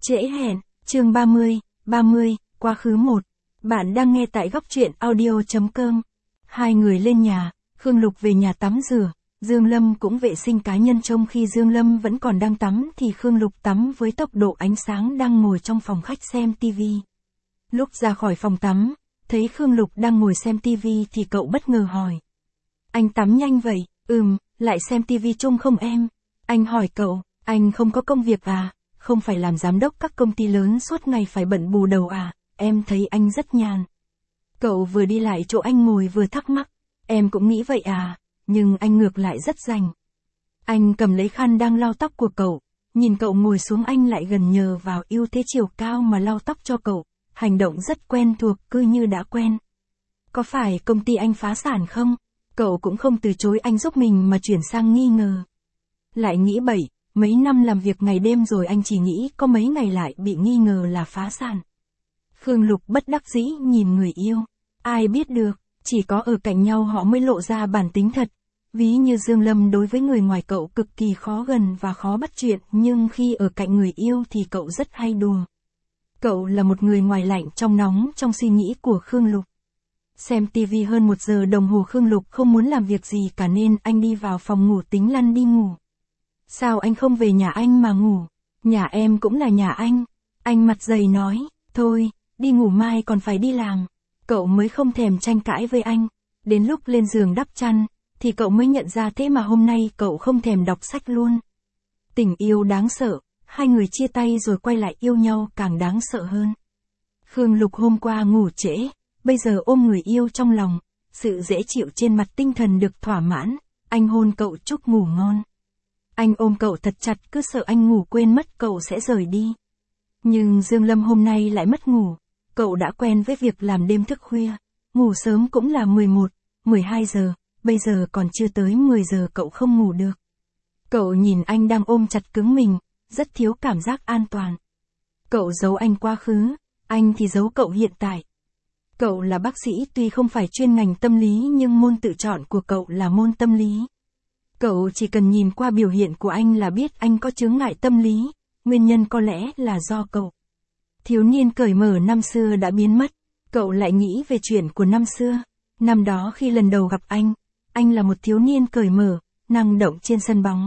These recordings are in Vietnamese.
Trễ hẹn, chương 30, quá khứ 1. Bạn đang nghe tại góc truyện audio.com. Hai người lên nhà, Khương Lục về nhà tắm rửa, Dương Lâm cũng vệ sinh cá nhân. Trong khi Dương Lâm vẫn còn đang tắm thì Khương Lục tắm với tốc độ ánh sáng đang ngồi trong phòng khách xem tivi. Lúc ra khỏi phòng tắm, thấy Khương Lục đang ngồi xem tivi thì cậu bất ngờ hỏi. Anh tắm nhanh vậy? Lại xem tivi chung không em? Anh hỏi cậu, anh không có công việc à? Không phải làm giám đốc các công ty lớn suốt ngày phải bận bù đầu à? Em thấy anh rất nhàn. Cậu vừa đi lại chỗ anh ngồi vừa thắc mắc. Em cũng nghĩ vậy à, nhưng anh ngược lại rất rảnh. Anh cầm lấy khăn đang lau tóc của cậu, nhìn cậu ngồi xuống anh lại gần nhờ vào ưu thế chiều cao mà lau tóc cho cậu, hành động rất quen thuộc cứ như đã quen. Có phải công ty anh phá sản không? Cậu cũng không từ chối anh giúp mình mà chuyển sang nghi ngờ. Lại nghĩ bậy, mấy năm làm việc ngày đêm rồi anh chỉ nghĩ có mấy ngày lại bị nghi ngờ là phá sản. Khương Lục bất đắc dĩ nhìn người yêu. Ai biết được, chỉ có ở cạnh nhau họ mới lộ ra bản tính thật. Ví như Dương Lâm đối với người ngoài cậu cực kỳ khó gần và khó bắt chuyện, nhưng khi ở cạnh người yêu thì cậu rất hay đùa. Cậu là một người ngoài lạnh trong nóng trong suy nghĩ của Khương Lục. Xem tivi hơn 1 giờ đồng hồ Khương Lục không muốn làm việc gì cả nên anh đi vào phòng ngủ tính lăn đi ngủ. Sao anh không về nhà anh mà ngủ? Nhà em cũng là nhà anh. Anh mặt dày nói, thôi, đi ngủ mai còn phải đi làm. Cậu mới không thèm tranh cãi với anh. Đến lúc lên giường đắp chăn, thì cậu mới nhận ra thế mà hôm nay cậu không thèm đọc sách luôn. Tình yêu đáng sợ, hai người chia tay rồi quay lại yêu nhau càng đáng sợ hơn. Khương Lục hôm qua ngủ trễ, bây giờ ôm người yêu trong lòng, sự dễ chịu trên mặt tinh thần được thỏa mãn, anh hôn cậu chúc ngủ ngon. Anh ôm cậu thật chặt cứ sợ anh ngủ quên mất cậu sẽ rời đi. Nhưng Dương Lâm hôm nay lại mất ngủ, cậu đã quen với việc làm đêm thức khuya, ngủ sớm cũng là 11, 12 giờ, bây giờ còn chưa tới 10 giờ cậu không ngủ được. Cậu nhìn anh đang ôm chặt cứng mình, rất thiếu cảm giác an toàn. Cậu giấu anh quá khứ, anh thì giấu cậu hiện tại. Cậu là bác sĩ tuy không phải chuyên ngành tâm lý nhưng môn tự chọn của cậu là môn tâm lý. Cậu chỉ cần nhìn qua biểu hiện của anh là biết anh có chướng ngại tâm lý, nguyên nhân có lẽ là do cậu. Thiếu niên cởi mở năm xưa đã biến mất, cậu lại nghĩ về chuyện của năm xưa. Năm đó khi lần đầu gặp anh là một thiếu niên cởi mở, năng động trên sân bóng.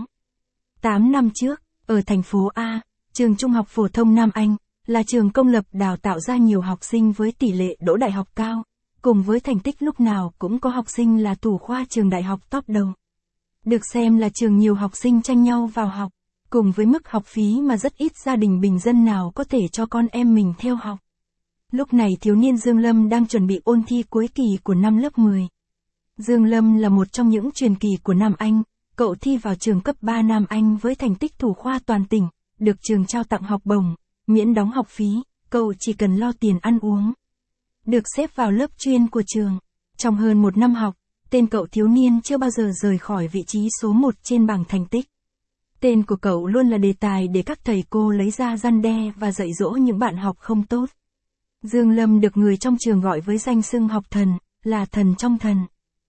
8 năm trước, ở thành phố A, trường Trung học phổ thông Nam Anh, là trường công lập đào tạo ra nhiều học sinh với tỷ lệ đỗ đại học cao, cùng với thành tích lúc nào cũng có học sinh là thủ khoa trường đại học top đầu. Được xem là trường nhiều học sinh tranh nhau vào học, cùng với mức học phí mà rất ít gia đình bình dân nào có thể cho con em mình theo học. Lúc này thiếu niên Dương Lâm đang chuẩn bị ôn thi cuối kỳ của năm lớp 10. Dương Lâm là một trong những truyền kỳ của Nam Anh, cậu thi vào trường cấp 3 Nam Anh với thành tích thủ khoa toàn tỉnh, được trường trao tặng học bổng, miễn đóng học phí, cậu chỉ cần lo tiền ăn uống. Được xếp vào lớp chuyên của trường. Trong hơn 1 năm học, tên cậu thiếu niên chưa bao giờ rời khỏi vị trí số 1 trên bảng thành tích. Tên của cậu luôn là đề tài để các thầy cô lấy ra răn đe và dạy dỗ những bạn học không tốt. Dương Lâm được người trong trường gọi với danh xưng học thần, là thần trong thần.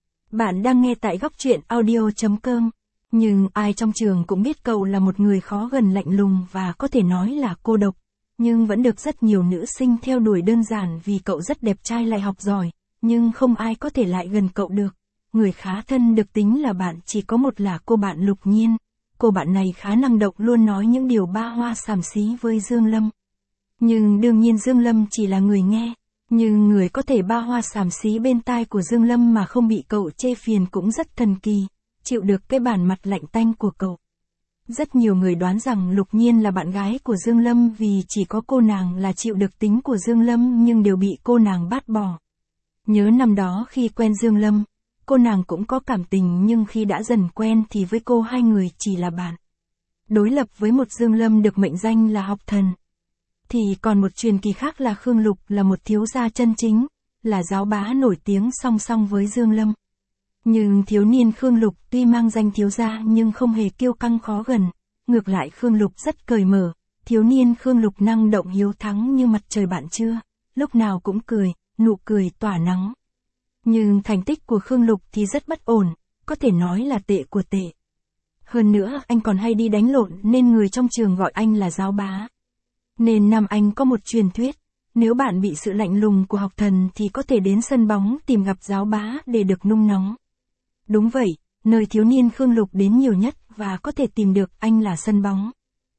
Bạn đang nghe tại góc truyện audio.com. Nhưng ai trong trường cũng biết cậu là một người khó gần lạnh lùng và có thể nói là cô độc. Nhưng vẫn được rất nhiều nữ sinh theo đuổi đơn giản vì cậu rất đẹp trai lại học giỏi. Nhưng không ai có thể lại gần cậu được. Người khá thân được tính là bạn chỉ có một là cô bạn Lục Nhiên. Cô bạn này khá năng động luôn nói những điều ba hoa xàm xí với Dương Lâm. Nhưng đương nhiên Dương Lâm chỉ là người nghe. Nhưng người có thể ba hoa xàm xí bên tai của Dương Lâm mà không bị cậu chê phiền cũng rất thần kỳ. Chịu được cái bản mặt lạnh tanh của cậu. Rất nhiều người đoán rằng Lục Nhiên là bạn gái của Dương Lâm vì chỉ có cô nàng là chịu được tính của Dương Lâm nhưng đều bị cô nàng bát bỏ. Nhớ năm đó khi quen Dương Lâm, cô nàng cũng có cảm tình nhưng khi đã dần quen thì với cô hai người chỉ là bạn. Đối lập với một Dương Lâm được mệnh danh là học thần. Thì còn một truyền kỳ khác là Khương Lục là một thiếu gia chân chính, là giáo bá nổi tiếng song song với Dương Lâm. Nhưng thiếu niên Khương Lục tuy mang danh thiếu gia nhưng không hề kiêu căng khó gần, ngược lại Khương Lục rất cởi mở, thiếu niên Khương Lục năng động hiếu thắng như mặt trời bạn trưa, lúc nào cũng cười, nụ cười tỏa nắng. Nhưng thành tích của Khương Lục thì rất bất ổn, có thể nói là tệ của tệ. Hơn nữa anh còn hay đi đánh lộn nên người trong trường gọi anh là giáo bá. Nên Nam Anh có một truyền thuyết, nếu bạn bị sự lạnh lùng của học thần thì có thể đến sân bóng tìm gặp giáo bá để được nung nóng. Đúng vậy, nơi thiếu niên Khương Lục đến nhiều nhất và có thể tìm được anh là sân bóng.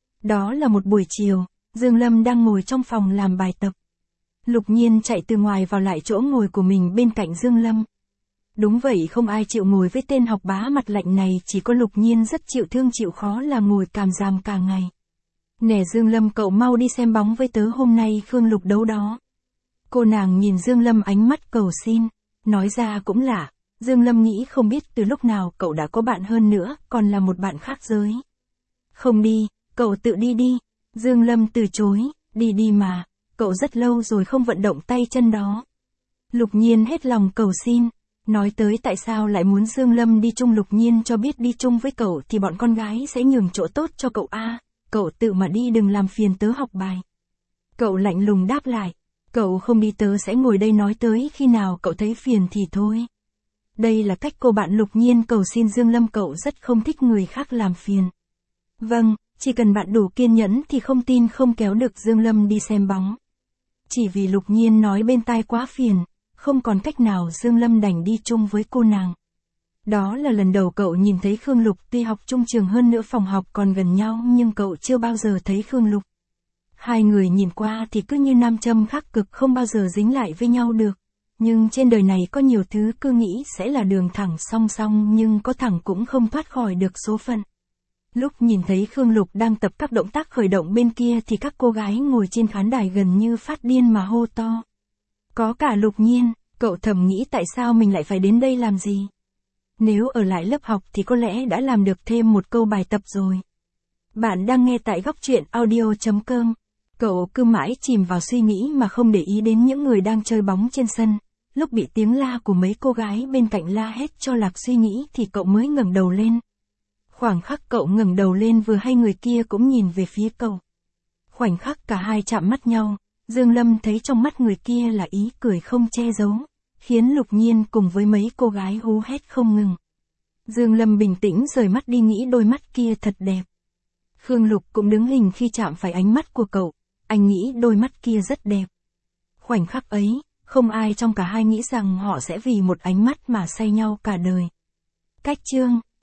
Đó là một buổi chiều, Dương Lâm đang ngồi trong phòng làm bài tập. Lục Nhiên chạy từ ngoài vào lại chỗ ngồi của mình bên cạnh Dương Lâm. Đúng vậy, không ai chịu ngồi với tên học bá mặt lạnh này, chỉ có Lục Nhiên rất chịu thương chịu khó là ngồi càm ràm cả ngày. Nè Dương Lâm, cậu mau đi xem bóng với tớ, hôm nay Khương Lục đấu đó. Cô nàng nhìn Dương Lâm ánh mắt cầu xin, nói ra cũng lạ, Dương Lâm nghĩ không biết từ lúc nào cậu đã có bạn hơn nữa, còn là một bạn khác giới. Không đi, cậu tự đi đi. Dương Lâm từ chối, đi mà, cậu rất lâu rồi không vận động tay chân đó. Lục Nhiên hết lòng cầu xin, nói tới tại sao lại muốn Dương Lâm đi chung. Lục Nhiên cho biết đi chung với cậu thì bọn con gái sẽ nhường chỗ tốt cho cậu cậu tự mà đi, đừng làm phiền tớ học bài. Cậu lạnh lùng đáp lại, cậu không đi tớ sẽ ngồi đây nói tới khi nào cậu thấy phiền thì thôi. Đây là cách cô bạn Lục Nhiên cầu xin Dương Lâm, cậu rất không thích người khác làm phiền. Vâng, chỉ cần bạn đủ kiên nhẫn thì không tin không kéo được Dương Lâm đi xem bóng. Chỉ vì Lục Nhiên nói bên tai quá phiền, không còn cách nào Dương Lâm đành đi chung với cô nàng. Đó là lần đầu cậu nhìn thấy Khương Lục, tuy học chung trường hơn nữa phòng học còn gần nhau nhưng cậu chưa bao giờ thấy Khương Lục. Hai người nhìn qua thì cứ như nam châm khắc cực, không bao giờ dính lại với nhau được. Nhưng trên đời này có nhiều thứ cứ nghĩ sẽ là đường thẳng song song nhưng có thẳng cũng không thoát khỏi được số phận. Lúc nhìn thấy Khương Lục đang tập các động tác khởi động bên kia thì các cô gái ngồi trên khán đài gần như phát điên mà hô to. Có cả Lục Nhiên, cậu thầm nghĩ tại sao mình lại phải đến đây làm gì? Nếu ở lại lớp học thì có lẽ đã làm được thêm một câu bài tập rồi. Bạn đang nghe tại Góc Truyện Audio.com. Cậu cứ mãi chìm vào suy nghĩ mà không để ý đến những người đang chơi bóng trên sân. Lúc bị tiếng la của mấy cô gái bên cạnh la hết cho lạc suy nghĩ thì cậu mới ngẩng đầu lên. Khoảng khắc cậu ngẩng đầu lên vừa hay người kia cũng nhìn về phía cậu. Khoảnh khắc cả hai chạm mắt nhau, Dương Lâm thấy trong mắt người kia là ý cười không che giấu, khiến Lục Nhiên cùng với mấy cô gái hú hét không ngừng. Dương Lâm bình tĩnh rời mắt đi, nghĩ đôi mắt kia thật đẹp. Khương Lục cũng đứng hình khi chạm phải ánh mắt của cậu, anh nghĩ đôi mắt kia rất đẹp. Khoảnh khắc ấy, không ai trong cả hai nghĩ rằng họ sẽ vì một ánh mắt mà say nhau cả đời. Cách chương